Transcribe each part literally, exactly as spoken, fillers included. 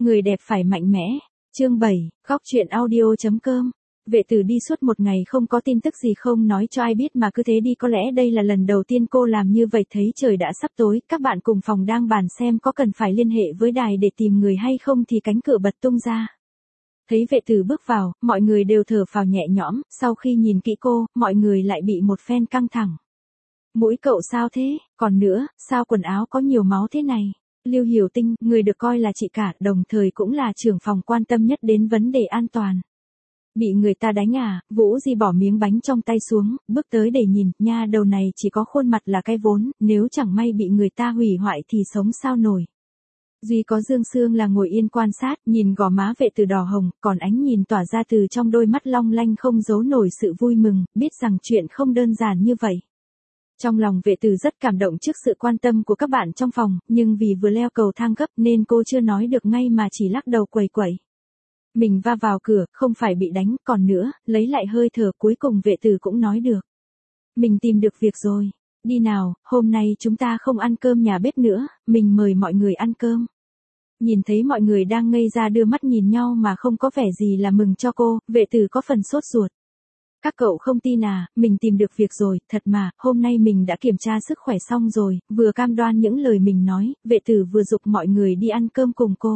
Người đẹp phải mạnh mẽ. Chương bảy, góc truyện audio chấm com. Vệ tử đi suốt một ngày không có tin tức gì, không nói cho ai biết mà cứ thế đi, có lẽ đây là lần đầu tiên cô làm như vậy. Thấy trời đã sắp tối, các bạn cùng phòng đang bàn xem có cần phải liên hệ với đài để tìm người hay không thì cánh cửa bật tung ra. Thấy vệ tử bước vào, mọi người đều thở phào nhẹ nhõm, sau khi nhìn kỹ cô, mọi người lại bị một phen căng thẳng. Mũi cậu sao thế, còn nữa, sao quần áo có nhiều máu thế này? Lưu Hiểu Tinh, người được coi là chị cả, đồng thời cũng là trưởng phòng quan tâm nhất đến vấn đề an toàn. Bị người ta đánh à? Vũ Di bỏ miếng bánh trong tay xuống, bước tới để nhìn, nha đầu này chỉ có khuôn mặt là cái vốn, nếu chẳng may bị người ta hủy hoại thì sống sao nổi. Duy có Dương Sương là ngồi yên quan sát, nhìn gò má vệ tử đỏ hồng, còn ánh nhìn tỏa ra từ trong đôi mắt long lanh không giấu nổi sự vui mừng, biết rằng chuyện không đơn giản như vậy. Trong lòng vệ tử rất cảm động trước sự quan tâm của các bạn trong phòng, nhưng vì vừa leo cầu thang gấp nên cô chưa nói được ngay mà chỉ lắc đầu quẩy quẩy. Mình va vào cửa, không phải bị đánh, còn nữa, lấy lại hơi thở cuối cùng vệ tử cũng nói được. Mình tìm được việc rồi. Đi nào, hôm nay chúng ta không ăn cơm nhà bếp nữa, mình mời mọi người ăn cơm. Nhìn thấy mọi người đang ngây ra đưa mắt nhìn nhau mà không có vẻ gì là mừng cho cô, vệ tử có phần sốt ruột. Các cậu không tin à, mình tìm được việc rồi, thật mà, hôm nay mình đã kiểm tra sức khỏe xong rồi, vừa cam đoan những lời mình nói, vệ tử vừa giục mọi người đi ăn cơm cùng cô.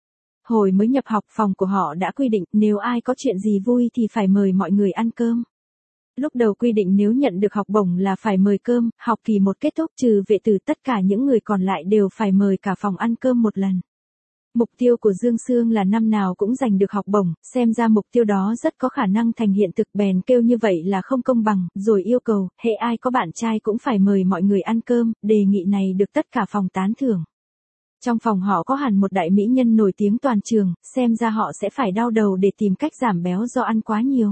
Hồi mới nhập học, phòng của họ đã quy định, nếu ai có chuyện gì vui thì phải mời mọi người ăn cơm. Lúc đầu quy định nếu nhận được học bổng là phải mời cơm, học kỳ một kết thúc trừ vệ tử tất cả những người còn lại đều phải mời cả phòng ăn cơm một lần. Mục tiêu của Dương Sương là năm nào cũng giành được học bổng, xem ra mục tiêu đó rất có khả năng thành hiện thực, bèn kêu như vậy là không công bằng, rồi yêu cầu, hễ ai có bạn trai cũng phải mời mọi người ăn cơm, đề nghị này được tất cả phòng tán thưởng. Trong phòng họ có hẳn một đại mỹ nhân nổi tiếng toàn trường, xem ra họ sẽ phải đau đầu để tìm cách giảm béo do ăn quá nhiều.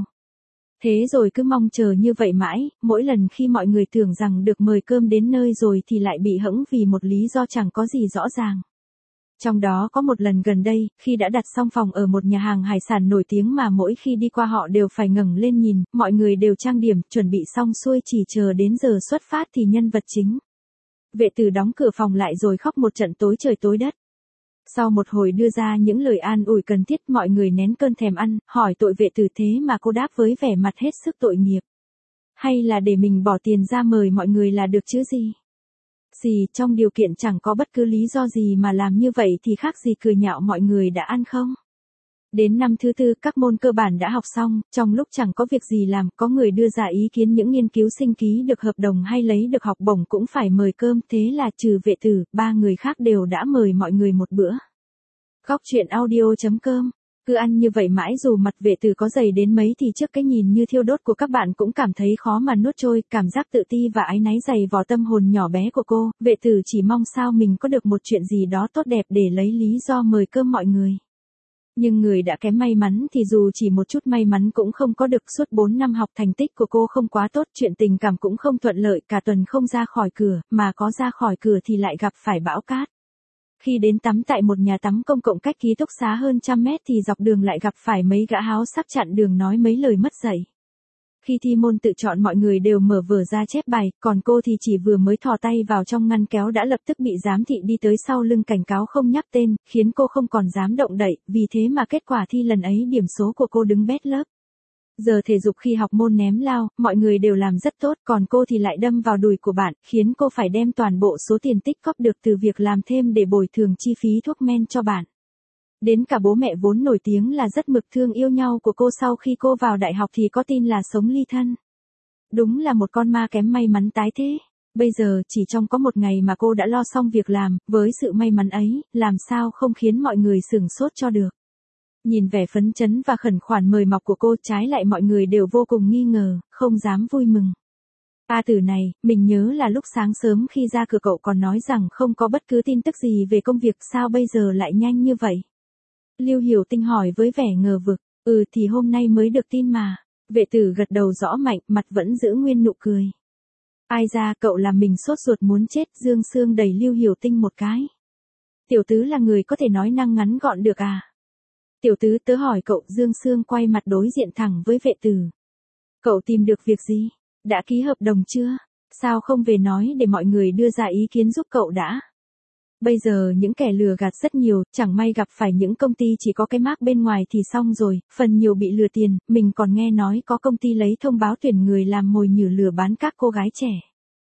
Thế rồi cứ mong chờ như vậy mãi, mỗi lần khi mọi người tưởng rằng được mời cơm đến nơi rồi thì lại bị hẫng vì một lý do chẳng có gì rõ ràng. Trong đó có một lần gần đây, khi đã đặt xong phòng ở một nhà hàng hải sản nổi tiếng mà mỗi khi đi qua họ đều phải ngẩng lên nhìn, mọi người đều trang điểm, chuẩn bị xong xuôi chỉ chờ đến giờ xuất phát thì nhân vật chính. Vệ tử đóng cửa phòng lại rồi khóc một trận tối trời tối đất. Sau một hồi đưa ra những lời an ủi cần thiết, mọi người nén cơn thèm ăn, hỏi tội vệ tử, thế mà cô đáp với vẻ mặt hết sức tội nghiệp. Hay là để mình bỏ tiền ra mời mọi người là được chứ gì? Gì, trong điều kiện chẳng có bất cứ lý do gì mà làm như vậy thì khác gì cười nhạo mọi người đã ăn không? Đến năm thứ tư, các môn cơ bản đã học xong, trong lúc chẳng có việc gì làm, có người đưa ra ý kiến những nghiên cứu sinh ký được hợp đồng hay lấy được học bổng cũng phải mời cơm, thế là trừ vệ tử, ba người khác đều đã mời mọi người một bữa. Góc truyện audio chấm com. Cứ ăn như vậy mãi dù mặt vệ tử có dày đến mấy thì trước cái nhìn như thiêu đốt của các bạn cũng cảm thấy khó mà nuốt trôi, cảm giác tự ti và áy náy dày vò tâm hồn nhỏ bé của cô, vệ tử chỉ mong sao mình có được một chuyện gì đó tốt đẹp để lấy lý do mời cơm mọi người. Nhưng người đã kém may mắn thì dù chỉ một chút may mắn cũng không có được, suốt bốn năm học thành tích của cô không quá tốt, chuyện tình cảm cũng không thuận lợi, cả tuần không ra khỏi cửa, mà có ra khỏi cửa thì lại gặp phải bão cát. Khi đến tắm tại một nhà tắm công cộng cách ký túc xá hơn trăm mét thì dọc đường lại gặp phải mấy gã háo sắc chặn đường nói mấy lời mất dạy. Khi thi môn tự chọn mọi người đều mở vở ra chép bài, còn cô thì chỉ vừa mới thò tay vào trong ngăn kéo đã lập tức bị giám thị đi tới sau lưng cảnh cáo không nhắc tên, khiến cô không còn dám động đậy, vì thế mà kết quả thi lần ấy điểm số của cô đứng bét lớp. Giờ thể dục khi học môn ném lao, mọi người đều làm rất tốt, còn cô thì lại đâm vào đùi của bạn, khiến cô phải đem toàn bộ số tiền tích góp được từ việc làm thêm để bồi thường chi phí thuốc men cho bạn. Đến cả bố mẹ vốn nổi tiếng là rất mực thương yêu nhau của cô sau khi cô vào đại học thì có tin là sống ly thân. Đúng là một con ma kém may mắn tái thế. Bây giờ chỉ trong có một ngày mà cô đã lo xong việc làm, với sự may mắn ấy, làm sao không khiến mọi người sửng sốt cho được. Nhìn vẻ phấn chấn và khẩn khoản mời mọc của cô, trái lại mọi người đều vô cùng nghi ngờ, không dám vui mừng. A tử này, mình nhớ là lúc sáng sớm khi ra cửa cậu còn nói rằng không có bất cứ tin tức gì về công việc, sao bây giờ lại nhanh như vậy? Lưu Hiểu Tinh hỏi với vẻ ngờ vực. Ừ thì hôm nay mới được tin mà. Vệ tử gật đầu rõ mạnh, mặt vẫn giữ nguyên nụ cười. Ai ra cậu làm mình sốt ruột muốn chết. Dương Sương đẩy Lưu Hiểu Tinh một cái. Tiểu tứ là người có thể nói năng ngắn gọn được à? Tiểu tứ tớ hỏi cậu. Dương Sương quay mặt đối diện thẳng với vệ tử. Cậu tìm được việc gì? Đã ký hợp đồng chưa? Sao không về nói để mọi người đưa ra ý kiến giúp cậu đã? Bây giờ những kẻ lừa gạt rất nhiều, chẳng may gặp phải những công ty chỉ có cái mác bên ngoài thì xong rồi, phần nhiều bị lừa tiền, mình còn nghe nói có công ty lấy thông báo tuyển người làm mồi nhử lừa bán các cô gái trẻ.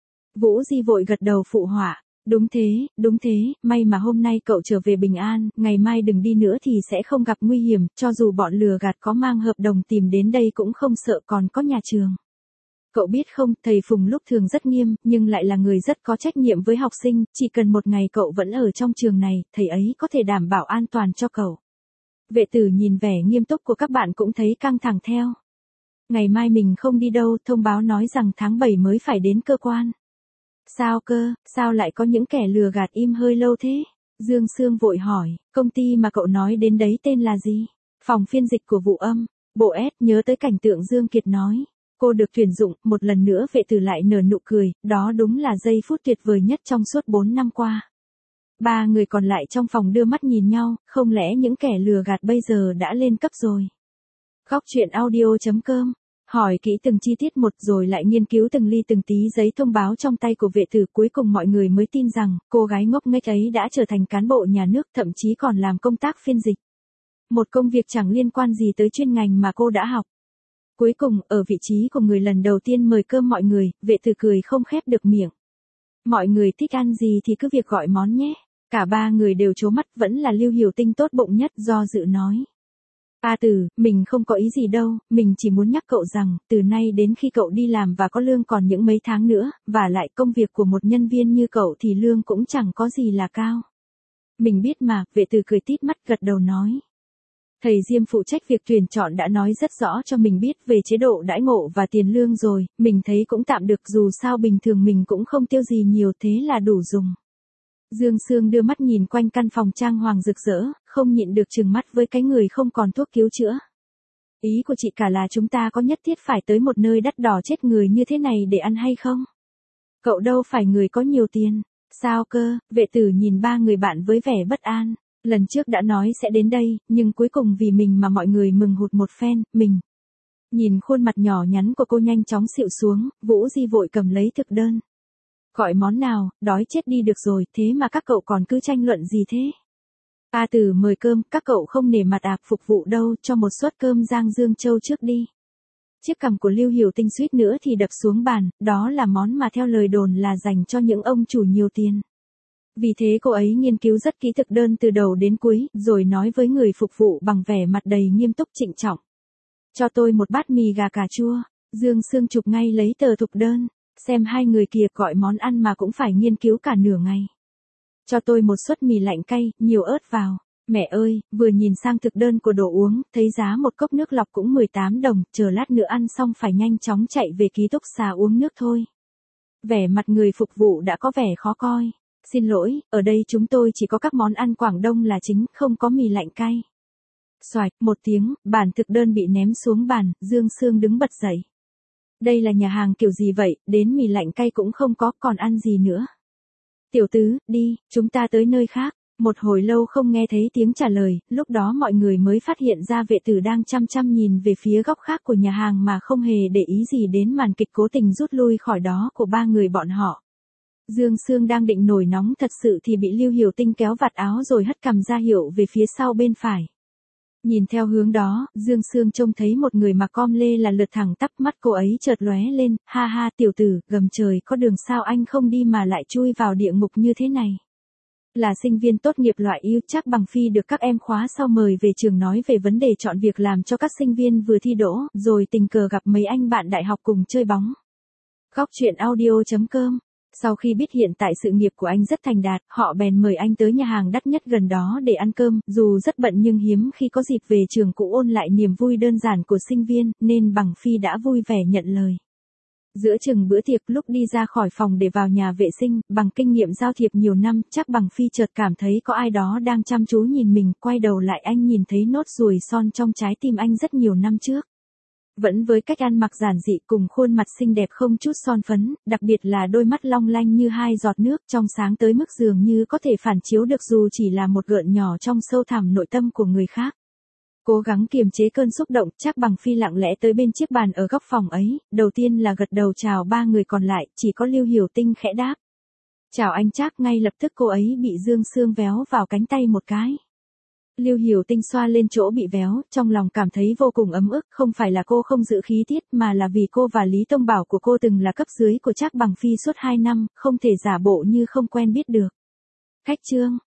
Vũ Di vội gật đầu phụ họa. Đúng thế, đúng thế, may mà hôm nay cậu trở về bình an, ngày mai đừng đi nữa thì sẽ không gặp nguy hiểm, cho dù bọn lừa gạt có mang hợp đồng tìm đến đây cũng không sợ, còn có nhà trường. Cậu biết không, thầy Phùng lúc thường rất nghiêm, nhưng lại là người rất có trách nhiệm với học sinh, chỉ cần một ngày cậu vẫn ở trong trường này, thầy ấy có thể đảm bảo an toàn cho cậu. Vệ tử nhìn vẻ nghiêm túc của các bạn cũng thấy căng thẳng theo. Ngày mai mình không đi đâu, thông báo nói rằng tháng bảy mới phải đến cơ quan. Sao cơ, sao lại có những kẻ lừa gạt im hơi lâu thế? Dương Sương vội hỏi, công ty mà cậu nói đến đấy tên là gì? Phòng phiên dịch của Vụ Âm. Bộ S nhớ tới cảnh tượng Dương Kiệt nói. Cô được tuyển dụng, một lần nữa vệ tử lại nở nụ cười, đó đúng là giây phút tuyệt vời nhất trong suốt bốn năm qua. Ba người còn lại trong phòng đưa mắt nhìn nhau, không lẽ những kẻ lừa gạt bây giờ đã lên cấp rồi? Góc truyện audio chấm com hỏi kỹ từng chi tiết một rồi lại nghiên cứu từng ly từng tí giấy thông báo trong tay của vệ tử, cuối cùng mọi người mới tin rằng cô gái ngốc nghếch ấy đã trở thành cán bộ nhà nước, thậm chí còn làm công tác phiên dịch. Một công việc chẳng liên quan gì tới chuyên ngành mà cô đã học. Cuối cùng, ở vị trí của người lần đầu tiên mời cơm mọi người, vệ tử cười không khép được miệng. Mọi người thích ăn gì thì cứ việc gọi món nhé. Cả ba người đều trố mắt, vẫn là Lưu Hiểu Tinh tốt bụng nhất, do dự nói. A Tử, mình không có ý gì đâu, mình chỉ muốn nhắc cậu rằng, từ nay đến khi cậu đi làm và có lương còn những mấy tháng nữa, và lại công việc của một nhân viên như cậu thì lương cũng chẳng có gì là cao. Mình biết mà, vệ tử cười tít mắt gật đầu nói. Thầy Diêm phụ trách việc tuyển chọn đã nói rất rõ cho mình biết về chế độ đãi ngộ và tiền lương rồi, mình thấy cũng tạm được, dù sao bình thường mình cũng không tiêu gì nhiều, thế là đủ dùng. Dương Sương đưa mắt nhìn quanh căn phòng trang hoàng rực rỡ, không nhịn được trừng mắt với cái người không còn thuốc cứu chữa. Ý của chị cả là chúng ta có nhất thiết phải tới một nơi đắt đỏ chết người như thế này để ăn hay không? Cậu đâu phải người có nhiều tiền. Sao cơ? Vệ tử nhìn ba người bạn với vẻ bất an. Lần trước đã nói sẽ đến đây, nhưng cuối cùng vì mình mà mọi người mừng hụt một phen, mình. Nhìn khuôn mặt nhỏ nhắn của cô nhanh chóng xịu xuống, Vũ Di vội cầm lấy thực đơn. Gọi món nào, đói chết đi được rồi, thế mà các cậu còn cứ tranh luận gì thế? A Tử mời cơm, các cậu không nể mặt ạp phục vụ đâu, cho một suất cơm rang Dương Châu trước đi. Chiếc cằm của Lưu Hiểu Tinh suýt nữa thì đập xuống bàn, đó là món mà theo lời đồn là dành cho những ông chủ nhiều tiền. Vì thế cô ấy nghiên cứu rất kỹ thực đơn từ đầu đến cuối, rồi nói với người phục vụ bằng vẻ mặt đầy nghiêm túc trịnh trọng. Cho tôi một bát mì gà cà chua. Dương Sương chụp ngay lấy tờ thực đơn. Xem hai người kia gọi món ăn mà cũng phải nghiên cứu cả nửa ngày. Cho tôi một suất mì lạnh cay, nhiều ớt vào. Mẹ ơi, vừa nhìn sang thực đơn của đồ uống, thấy giá một cốc nước lọc cũng mười tám đồng, chờ lát nữa ăn xong phải nhanh chóng chạy về ký túc xá uống nước thôi. Vẻ mặt người phục vụ đã có vẻ khó coi. Xin lỗi, ở đây chúng tôi chỉ có các món ăn Quảng Đông là chính, không có mì lạnh cay. Xoạch, một tiếng, bản thực đơn bị ném xuống bàn, Dương Sương đứng bật dậy. Đây là nhà hàng kiểu gì vậy, đến mì lạnh cay cũng không có, còn ăn gì nữa. Tiểu tứ, đi, chúng ta tới nơi khác. Một hồi lâu không nghe thấy tiếng trả lời, lúc đó mọi người mới phát hiện ra vệ tử đang chăm chăm nhìn về phía góc khác của nhà hàng mà không hề để ý gì đến màn kịch cố tình rút lui khỏi đó của ba người bọn họ. Dương Sương đang định nổi nóng thật sự thì bị Lưu Hiểu Tinh kéo vạt áo rồi hất cằm ra hiệu về phía sau bên phải. Nhìn theo hướng đó, Dương Sương trông thấy một người mặc com lê là lượt thẳng tắp, mắt cô ấy chợt lóe lên, ha ha tiểu tử, gầm trời có đường sao anh không đi mà lại chui vào địa ngục như thế này. Là sinh viên tốt nghiệp loại ưu, chắc bằng phi được các em khóa sau mời về trường nói về vấn đề chọn việc làm cho các sinh viên vừa thi đỗ, rồi tình cờ gặp mấy anh bạn đại học cùng chơi bóng. Góc truyện audio chấm com. Sau khi biết hiện tại sự nghiệp của anh rất thành đạt, họ bèn mời anh tới nhà hàng đắt nhất gần đó để ăn cơm, dù rất bận nhưng hiếm khi có dịp về trường cũ ôn lại niềm vui đơn giản của sinh viên, nên Bằng Phi đã vui vẻ nhận lời. Giữa chừng bữa tiệc, lúc đi ra khỏi phòng để vào nhà vệ sinh, bằng kinh nghiệm giao thiệp nhiều năm, chắc Bằng Phi chợt cảm thấy có ai đó đang chăm chú nhìn mình, quay đầu lại anh nhìn thấy nốt ruồi son trong trái tim anh rất nhiều năm trước. Vẫn với cách ăn mặc giản dị cùng khuôn mặt xinh đẹp không chút son phấn, đặc biệt là đôi mắt long lanh như hai giọt nước trong sáng tới mức dường như có thể phản chiếu được dù chỉ là một gợn nhỏ trong sâu thẳm nội tâm của người khác. Cố gắng kiềm chế cơn xúc động, chắc Bằng Phi lặng lẽ tới bên chiếc bàn ở góc phòng ấy, đầu tiên là gật đầu chào ba người còn lại, chỉ có Lưu Hiểu Tinh khẽ đáp. Chào anh Trác, ngay lập tức cô ấy bị Dương Sương véo vào cánh tay một cái. Lưu Hiểu Tinh xoa lên chỗ bị véo, trong lòng cảm thấy vô cùng ấm ức, không phải là cô không giữ khí tiết mà là vì cô và Lý Tông Bảo của cô từng là cấp dưới của Trác Bằng Phi suốt hai năm, không thể giả bộ như không quen biết được. Khách trương,